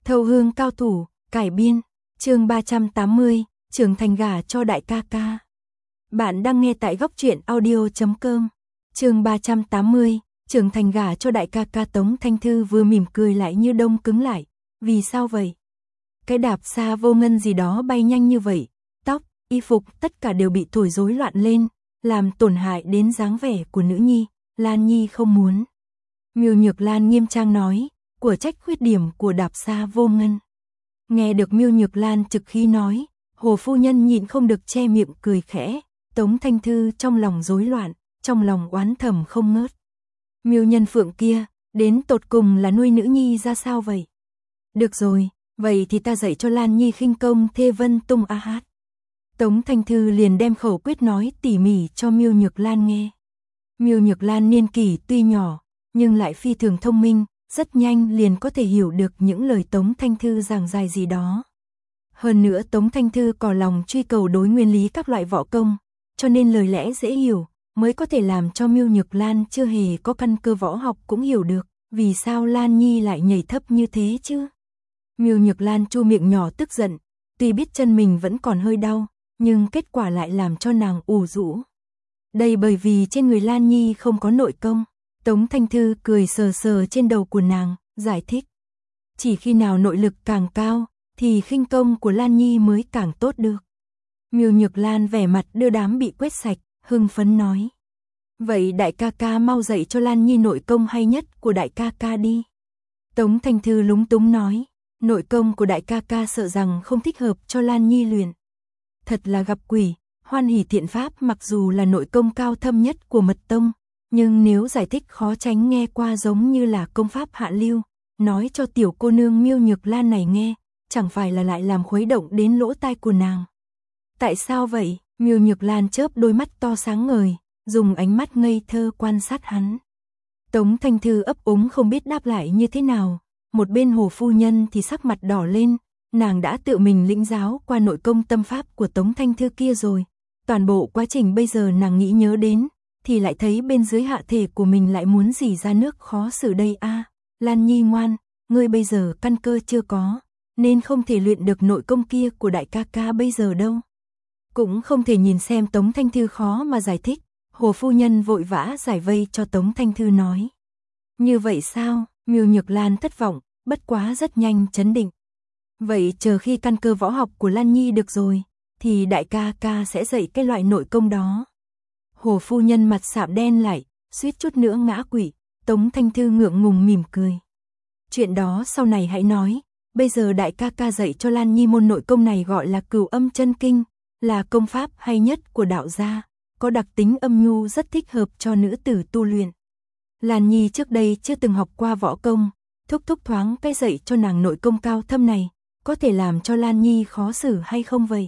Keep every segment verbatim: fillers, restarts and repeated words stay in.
Thâu hương cao thủ, cải biên, chương ba trăm tám mươi, trưởng thành gả cho đại ca ca. Bạn đang nghe tại góc truyện audio chấm com. Chương ba trăm tám mươi, trưởng thành gả cho đại ca ca. Tống Thanh Thư vừa mỉm cười lại như đông cứng lại. Vì sao vậy? Cái đạp xa vô ngân gì đó bay nhanh như vậy, tóc, y phục tất cả đều bị thổi rối loạn lên, làm tổn hại đến dáng vẻ của nữ nhi. Lan Nhi không muốn. Miêu Nhược Lan nghiêm trang nói, của trách khuyết điểm của đạp xa vô ngân. Nghe được Miêu Nhược Lan trực khí nói, Hồ phu nhân nhịn không được che miệng cười khẽ. Tống Thanh Thư trong lòng rối loạn, trong lòng oán thầm không ngớt. Miêu Nhân Phượng kia, đến tột cùng là nuôi nữ nhi ra sao vậy? Được rồi, vậy thì ta dạy cho Lan Nhi khinh công Thê Vân Tung A Hát. Tống Thanh Thư liền đem khẩu quyết nói tỉ mỉ cho Miêu Nhược Lan nghe. Miêu Nhược Lan niên kỷ tuy nhỏ, nhưng lại phi thường thông minh, rất nhanh liền có thể hiểu được những lời Tống Thanh Thư giảng giải gì đó. Hơn nữa Tống Thanh Thư có lòng truy cầu đối nguyên lý các loại võ công, cho nên lời lẽ dễ hiểu, mới có thể làm cho Miêu Nhược Lan chưa hề có căn cơ võ học cũng hiểu được, vì sao Lan Nhi lại nhảy thấp như thế chứ. Miêu Nhược Lan chu miệng nhỏ tức giận, tuy biết chân mình vẫn còn hơi đau, nhưng kết quả lại làm cho nàng ủ rũ. Đây bởi vì trên người Lan Nhi không có nội công. Tống Thanh Thư cười sờ sờ trên đầu của nàng, giải thích. Chỉ khi nào nội lực càng cao, thì khinh công của Lan Nhi mới càng tốt được. Miêu Nhược Lan vẻ mặt đưa đám bị quét sạch, hưng phấn nói. Vậy đại ca ca mau dạy cho Lan Nhi nội công hay nhất của đại ca ca đi. Tống Thanh Thư lúng túng nói, nội công của đại ca ca sợ rằng không thích hợp cho Lan Nhi luyện. Thật là gặp quỷ, Hoan Hỷ Thiện Pháp mặc dù là nội công cao thâm nhất của mật tông, nhưng nếu giải thích khó tránh nghe qua giống như là công pháp hạ lưu, nói cho tiểu cô nương Miêu Nhược Lan này nghe, chẳng phải là lại làm khuấy động đến lỗ tai của nàng. Tại sao vậy? Miêu Nhược Lan chớp đôi mắt to sáng ngời, dùng ánh mắt ngây thơ quan sát hắn. Tống Thanh Thư ấp úng không biết đáp lại như thế nào, một bên Hồ phu nhân thì sắc mặt đỏ lên, nàng đã tự mình lĩnh giáo qua nội công tâm pháp của Tống Thanh Thư kia rồi. Toàn bộ quá trình bây giờ nàng nghĩ nhớ đến, thì lại thấy bên dưới hạ thể của mình lại muốn rỉ ra nước khó xử đây a. À, Lan Nhi ngoan, ngươi bây giờ căn cơ chưa có, nên không thể luyện được nội công kia của đại ca ca bây giờ đâu. Cũng không thể nhìn xem Tống Thanh Thư khó mà giải thích, Hồ phu nhân vội vã giải vây cho Tống Thanh Thư nói. Như vậy sao? Miêu Nhược Lan thất vọng, bất quá rất nhanh chấn định. Vậy chờ khi căn cơ võ học của Lan Nhi được rồi, thì đại ca ca sẽ dạy cái loại nội công đó. Hồ phu nhân mặt sạm đen lại, suýt chút nữa ngã quỵ. Tống Thanh Thư ngượng ngùng mỉm cười. Chuyện đó sau này hãy nói, bây giờ đại ca ca dạy cho Lan Nhi môn nội công này gọi là Cửu Âm Chân Kinh, là công pháp hay nhất của đạo gia, có đặc tính âm nhu rất thích hợp cho nữ tử tu luyện. Lan Nhi trước đây chưa từng học qua võ công, thúc thúc thoáng cái dạy cho nàng nội công cao thâm này, có thể làm cho Lan Nhi khó xử hay không vậy?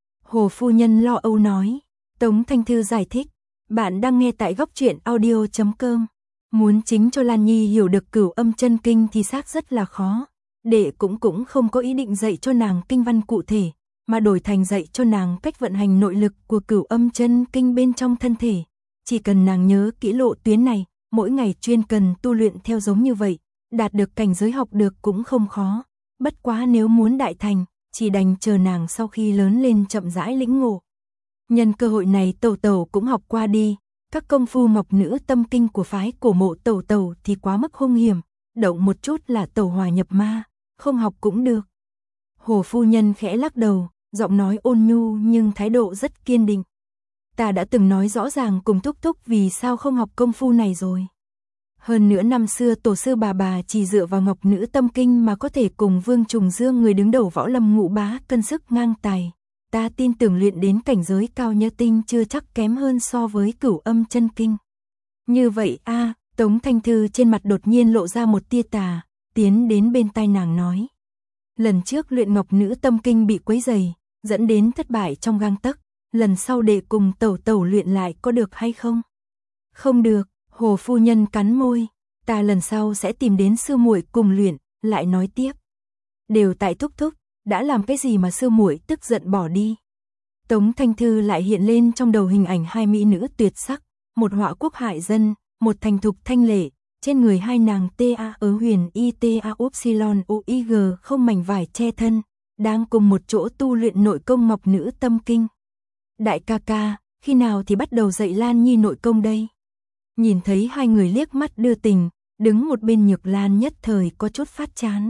Hồ phu nhân lo âu nói. Tống Thanh Thư giải thích, bạn đang nghe tại góc truyện audio chấm com. Muốn chính cho Lan Nhi hiểu được Cửu Âm Chân Kinh thì xác rất là khó. Đệ cũng cũng không có ý định dạy cho nàng kinh văn cụ thể, mà đổi thành dạy cho nàng cách vận hành nội lực của Cửu Âm Chân Kinh bên trong thân thể. Chỉ cần nàng nhớ kỹ lộ tuyến này, mỗi ngày chuyên cần tu luyện theo giống như vậy, đạt được cảnh giới học được cũng không khó. Bất quá nếu muốn đại thành, chỉ đành chờ nàng sau khi lớn lên chậm rãi lĩnh ngộ. Nhân cơ hội này Tẩu Tẩu cũng học qua đi, các công phu ngọc nữ tâm kinh của phái cổ mộ Tẩu Tẩu thì quá mức hung hiểm, động một chút là tẩu hỏa nhập ma, không học cũng được. Hồ phu nhân khẽ lắc đầu, giọng nói ôn nhu nhưng thái độ rất kiên định. Ta đã từng nói rõ ràng cùng thúc thúc vì sao không học công phu này rồi. Hơn nữa năm xưa tổ sư bà bà chỉ dựa vào ngọc nữ tâm kinh mà có thể cùng Vương Trùng Dương người đứng đầu võ lâm ngũ bá cân sức ngang tài. Ta tin tưởng luyện đến cảnh giới cao nhơ tinh chưa chắc kém hơn so với Cửu Âm Chân Kinh. Như vậy a, à, Tống Thanh Thư trên mặt đột nhiên lộ ra một tia tà, tiến đến bên tai nàng nói. Lần trước luyện ngọc nữ tâm kinh bị quấy rầy, dẫn đến thất bại trong gang tấc, lần sau đệ cùng Tẩu Tẩu luyện lại có được hay không? Không được, Hồ phu nhân cắn môi, ta lần sau sẽ tìm đến sư muội cùng luyện, lại nói tiếp. Đều tại thúc thúc, đã làm cái gì mà sư muội tức giận bỏ đi. Tống Thanh Thư lại hiện lên trong đầu hình ảnh hai mỹ nữ tuyệt sắc, một họa quốc hại dân, một thành thục thanh lệ, trên người hai nàng ta ở huyền y ta upsilon uig không mảnh vải che thân, đang cùng một chỗ tu luyện nội công Ngọc Nữ Tâm Kinh. Đại ca ca, khi nào thì bắt đầu dạy Lan Nhi nội công đây? Nhìn thấy hai người liếc mắt đưa tình, đứng một bên Nhược Lan nhất thời có chút phát chán.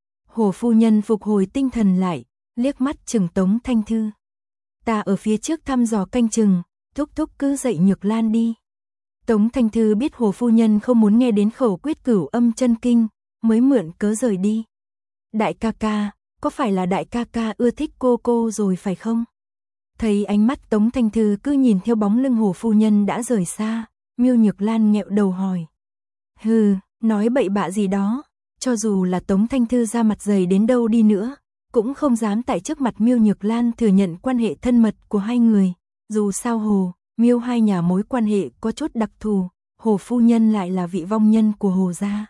Hồ phu nhân phục hồi tinh thần lại, liếc mắt chừng Tống Thanh Thư. Ta ở phía trước thăm dò canh chừng, thúc thúc cứ dạy Nhược Lan đi. Tống Thanh Thư biết Hồ phu nhân không muốn nghe đến khẩu quyết cửu âm chân kinh, mới mượn cớ rời đi. Đại ca ca, có phải là đại ca ca ưa thích cô cô rồi phải không? Thấy ánh mắt Tống Thanh Thư cứ nhìn theo bóng lưng Hồ phu nhân đã rời xa, Miêu Nhược Lan nghẹo đầu hỏi. Hừ, nói bậy bạ gì đó, cho dù là Tống Thanh Thư ra mặt dày đến đâu đi nữa, cũng không dám tại trước mặt Miêu Nhược Lan thừa nhận quan hệ thân mật của hai người. Dù sao Hồ, Miêu hai nhà mối quan hệ có chút đặc thù, Hồ phu nhân lại là vị vong nhân của Hồ gia.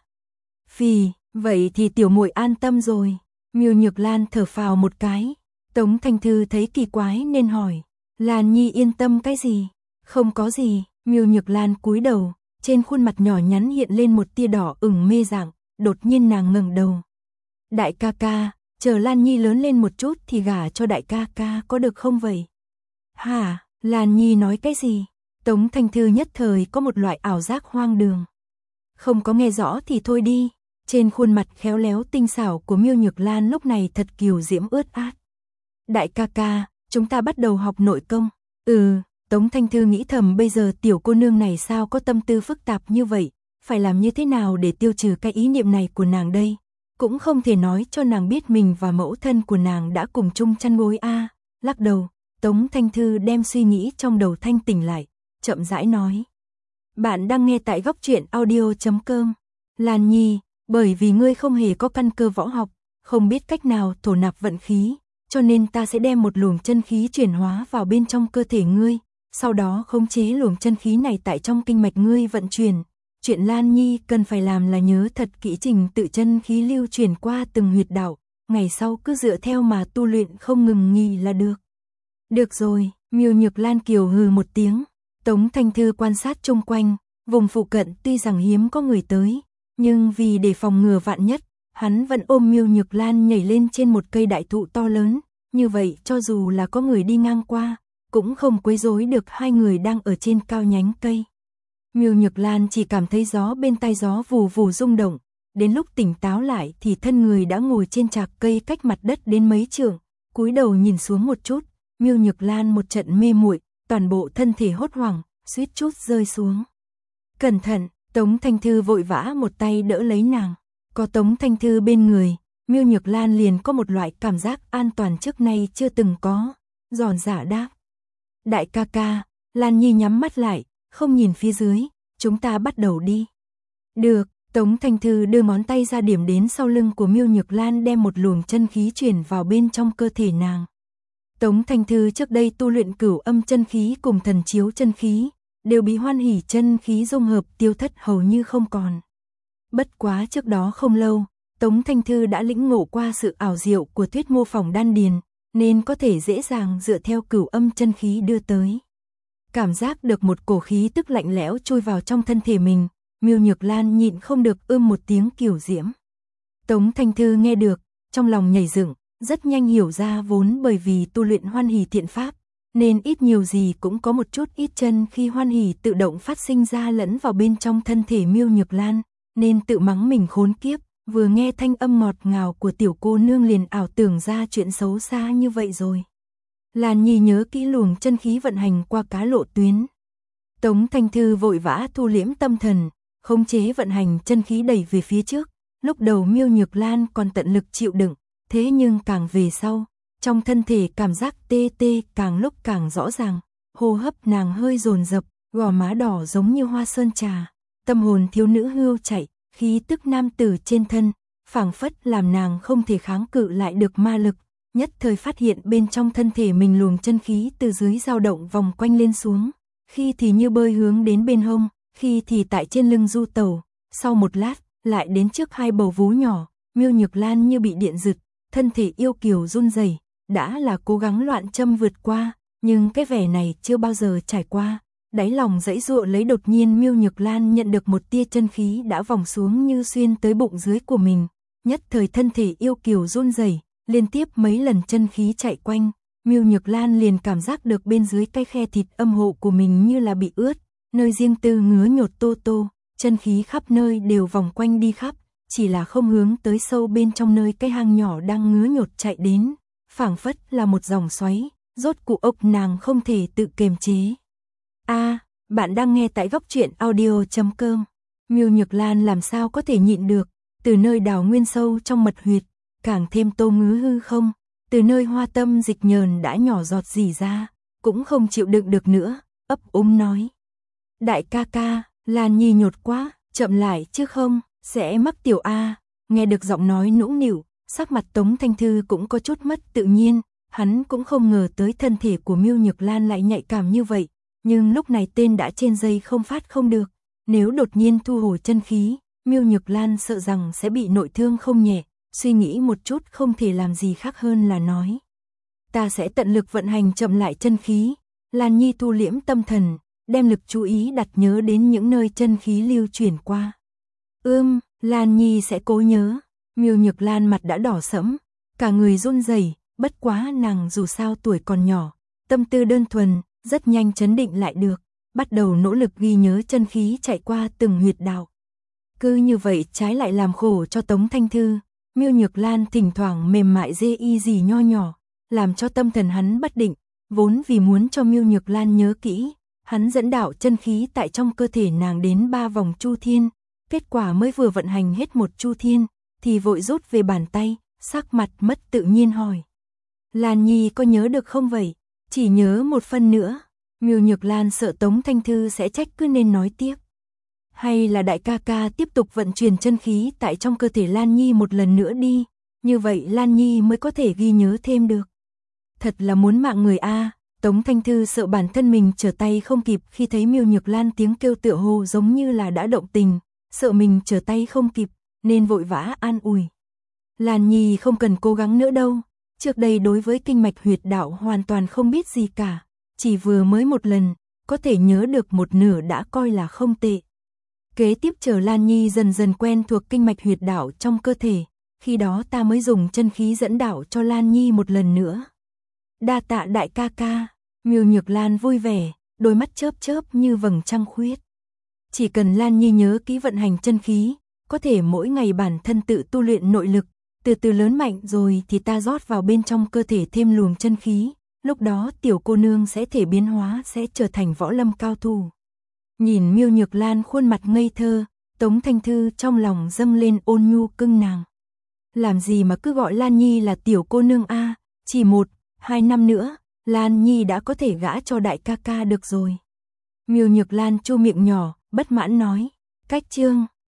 Phì, vậy thì tiểu muội an tâm rồi. Miêu Nhược Lan thở phào một cái. Tống Thanh Thư thấy kỳ quái nên hỏi, Lan Nhi yên tâm cái gì? Không có gì. Miêu Nhược Lan cúi đầu, trên khuôn mặt nhỏ nhắn hiện lên một tia đỏ ửng mê dạng, đột nhiên nàng ngẩng đầu. Đại ca ca, chờ Lan Nhi lớn lên một chút thì gả cho đại ca ca có được không vậy? Hả, Lan Nhi nói cái gì? Tống Thanh Thư nhất thời có một loại ảo giác hoang đường. Không có nghe rõ thì thôi đi. Trên khuôn mặt khéo léo tinh xảo của Miêu Nhược Lan lúc này thật kiều diễm ướt át. Đại ca ca, chúng ta bắt đầu học nội công. Ừ, Tống Thanh Thư nghĩ thầm bây giờ tiểu cô nương này sao có tâm tư phức tạp như vậy, phải làm như thế nào để tiêu trừ cái ý niệm này của nàng đây. Cũng không thể nói cho nàng biết mình và mẫu thân của nàng đã cùng chung chăn gối a. À, lắc đầu, Tống Thanh Thư đem suy nghĩ trong đầu thanh tỉnh lại, chậm rãi nói. Bạn đang nghe tại góc truyện audio chấm com. Lan Nhi, bởi vì ngươi không hề có căn cơ võ học, không biết cách nào thổ nạp vận khí, cho nên ta sẽ đem một luồng chân khí chuyển hóa vào bên trong cơ thể ngươi, sau đó khống chế luồng chân khí này tại trong kinh mạch ngươi vận chuyển. Chuyện Lan Nhi cần phải làm là nhớ thật kỹ trình tự chân khí lưu chuyển qua từng huyệt đạo, ngày sau cứ dựa theo mà tu luyện không ngừng nghỉ là được. Được rồi, Miêu Nhược Lan kiều hừ một tiếng. Tống Thanh Thư quan sát chung quanh, vùng phụ cận tuy rằng hiếm có người tới, nhưng vì để phòng ngừa vạn nhất, hắn vẫn ôm Miêu Nhược Lan nhảy lên trên một cây đại thụ to lớn, như vậy cho dù là có người đi ngang qua, cũng không quấy rối được hai người đang ở trên cao nhánh cây. Miêu Nhược Lan chỉ cảm thấy gió bên tai gió vù vù rung động, đến lúc tỉnh táo lại thì thân người đã ngồi trên trạc cây cách mặt đất đến mấy trượng, cúi đầu nhìn xuống một chút, Miêu Nhược Lan một trận mê muội, toàn bộ thân thể hốt hoảng, suýt chút rơi xuống. Cẩn thận, Tống Thanh Thư vội vã một tay đỡ lấy nàng. Có Tống Thanh Thư bên người, Miêu Nhược Lan liền có một loại cảm giác an toàn trước nay chưa từng có, giòn giả đáp. Đại ca ca, Lan Nhi nhắm mắt lại, không nhìn phía dưới, chúng ta bắt đầu đi. Được, Tống Thanh Thư đưa ngón tay ra điểm đến sau lưng của Miêu Nhược Lan đem một luồng chân khí chuyển vào bên trong cơ thể nàng. Tống Thanh Thư trước đây tu luyện cửu âm chân khí cùng thần chiếu chân khí, đều bị hoan hỉ chân khí dung hợp tiêu thất hầu như không còn. Bất quá trước đó không lâu, Tống Thanh Thư đã lĩnh ngộ qua sự ảo diệu của thuyết mô phỏng đan điền, nên có thể dễ dàng dựa theo cửu âm chân khí đưa tới. Cảm giác được một cổ khí tức lạnh lẽo chui vào trong thân thể mình, Miêu Nhược Lan nhịn không được ưm một tiếng kiều diễm. Tống Thanh Thư nghe được, trong lòng nhảy dựng, rất nhanh hiểu ra vốn bởi vì tu luyện hoan hỉ thiện pháp, nên ít nhiều gì cũng có một chút ít chân khi hoan hỉ tự động phát sinh ra lẫn vào bên trong thân thể Miêu Nhược Lan, nên tự mắng mình khốn kiếp, vừa nghe thanh âm ngọt ngào của tiểu cô nương liền ảo tưởng ra chuyện xấu xa như vậy rồi. Lan Nhi nhớ kỹ luồng chân khí vận hành qua cá lộ tuyến. Tống Thanh Thư vội vã thu liễm tâm thần, khống chế vận hành chân khí đẩy về phía trước. Lúc đầu Miêu Nhược Lan còn tận lực chịu đựng, thế nhưng càng về sau, trong thân thể cảm giác tê tê càng lúc càng rõ ràng, hô hấp nàng hơi dồn dập, gò má đỏ giống như hoa sơn trà, tâm hồn thiếu nữ hưu chạy, khí tức nam tử trên thân, phảng phất làm nàng không thể kháng cự lại được ma lực, nhất thời phát hiện bên trong thân thể mình luồng chân khí từ dưới dao động vòng quanh lên xuống, khi thì như bơi hướng đến bên hông, khi thì tại trên lưng du tàu, sau một lát, lại đến trước hai bầu vú nhỏ, Miêu Nhược Lan như bị điện giật, thân thể yêu kiều run rẩy, đã là cố gắng loạn châm vượt qua, nhưng cái vẻ này chưa bao giờ trải qua, đáy lòng dãy dụa lấy đột nhiên Miêu Nhược Lan nhận được một tia chân khí đã vòng xuống như xuyên tới bụng dưới của mình, nhất thời thân thể yêu kiều run rẩy, liên tiếp mấy lần chân khí chạy quanh, Miêu Nhược Lan liền cảm giác được bên dưới cái khe thịt âm hộ của mình như là bị ướt, nơi riêng tư ngứa nhột tô tô, chân khí khắp nơi đều vòng quanh đi khắp, chỉ là không hướng tới sâu bên trong nơi cái hang nhỏ đang ngứa nhột chạy đến, phảng phất là một dòng xoáy, rốt cuộc ốc nàng không thể tự kiềm chế. A, à, bạn đang nghe tại góc truyện audio chấm com. Miêu Nhược Lan làm sao có thể nhịn được, từ nơi đào nguyên sâu trong mật huyệt, càng thêm tô ngứa hư không, từ nơi hoa tâm dịch nhờn đã nhỏ giọt rỉ ra, cũng không chịu đựng được nữa, ấp úng nói. Đại ca ca, Lan Nhi nhột quá, chậm lại chứ không, sẽ mắc tiểu A. Nghe được giọng nói nũng nịu, sắc mặt Tống Thanh Thư cũng có chút mất tự nhiên, hắn cũng không ngờ tới thân thể của Miêu Nhược Lan lại nhạy cảm như vậy, nhưng lúc này tên đã trên dây không phát không được, nếu đột nhiên thu hồi chân khí, Miêu Nhược Lan sợ rằng sẽ bị nội thương không nhẹ, suy nghĩ một chút không thể làm gì khác hơn là nói. Ta sẽ tận lực vận hành chậm lại chân khí, Lan Nhi thu liễm tâm thần, đem lực chú ý đặt nhớ đến những nơi chân khí lưu chuyển qua. Ưm, Lan Nhi sẽ cố nhớ. Miêu Nhược Lan mặt đã đỏ sẫm, cả người run rẩy, bất quá nàng dù sao tuổi còn nhỏ, tâm tư đơn thuần, rất nhanh chấn định lại được, bắt đầu nỗ lực ghi nhớ chân khí chạy qua từng huyệt đạo. Cứ như vậy trái lại làm khổ cho Tống Thanh Thư, Miêu Nhược Lan thỉnh thoảng mềm mại dê y gì nho nhỏ, làm cho tâm thần hắn bất định, vốn vì muốn cho Miêu Nhược Lan nhớ kỹ, hắn dẫn đạo chân khí tại trong cơ thể nàng đến ba vòng chu thiên, kết quả mới vừa vận hành hết một chu thiên, thì vội rút về bàn tay, sắc mặt mất tự nhiên hỏi. Lan Nhi có nhớ được không vậy? Chỉ nhớ một phần nữa. Miêu Nhược Lan sợ Tống Thanh Thư sẽ trách cứ nên nói tiếp. Hay là đại ca ca tiếp tục vận chuyển chân khí tại trong cơ thể Lan Nhi một lần nữa đi, như vậy Lan Nhi mới có thể ghi nhớ thêm được. Thật là muốn mạng người a. Tống Thanh Thư sợ bản thân mình trở tay không kịp khi thấy Miêu Nhược Lan tiếng kêu tựa hồ giống như là đã động tình, sợ mình trở tay không kịp, nên vội vã an ủi. Lan Nhi không cần cố gắng nữa đâu, trước đây đối với kinh mạch huyệt đạo hoàn toàn không biết gì cả, chỉ vừa mới một lần, có thể nhớ được một nửa đã coi là không tệ. Kế tiếp chờ Lan Nhi dần dần quen thuộc kinh mạch huyệt đạo trong cơ thể, khi đó ta mới dùng chân khí dẫn đạo cho Lan Nhi một lần nữa. Đa tạ đại ca ca. Miêu Nhược Lan vui vẻ, đôi mắt chớp chớp như vầng trăng khuyết. Chỉ cần Lan Nhi nhớ kỹ vận hành chân khí, có thể mỗi ngày bản thân tự tu luyện nội lực, từ từ lớn mạnh rồi thì ta rót vào bên trong cơ thể thêm luồng chân khí, lúc đó tiểu cô nương sẽ thể biến hóa, sẽ trở thành võ lâm cao thủ. Nhìn Miêu Nhược Lan khuôn mặt ngây thơ, Tống Thanh Thư trong lòng dâng lên ôn nhu cưng nàng. Làm gì mà cứ gọi Lan Nhi là tiểu cô nương a, chỉ một, hai năm nữa, Lan Nhi đã có thể gả cho đại ca ca được rồi. Miêu Nhược Lan chu miệng nhỏ, bất mãn nói, cách chương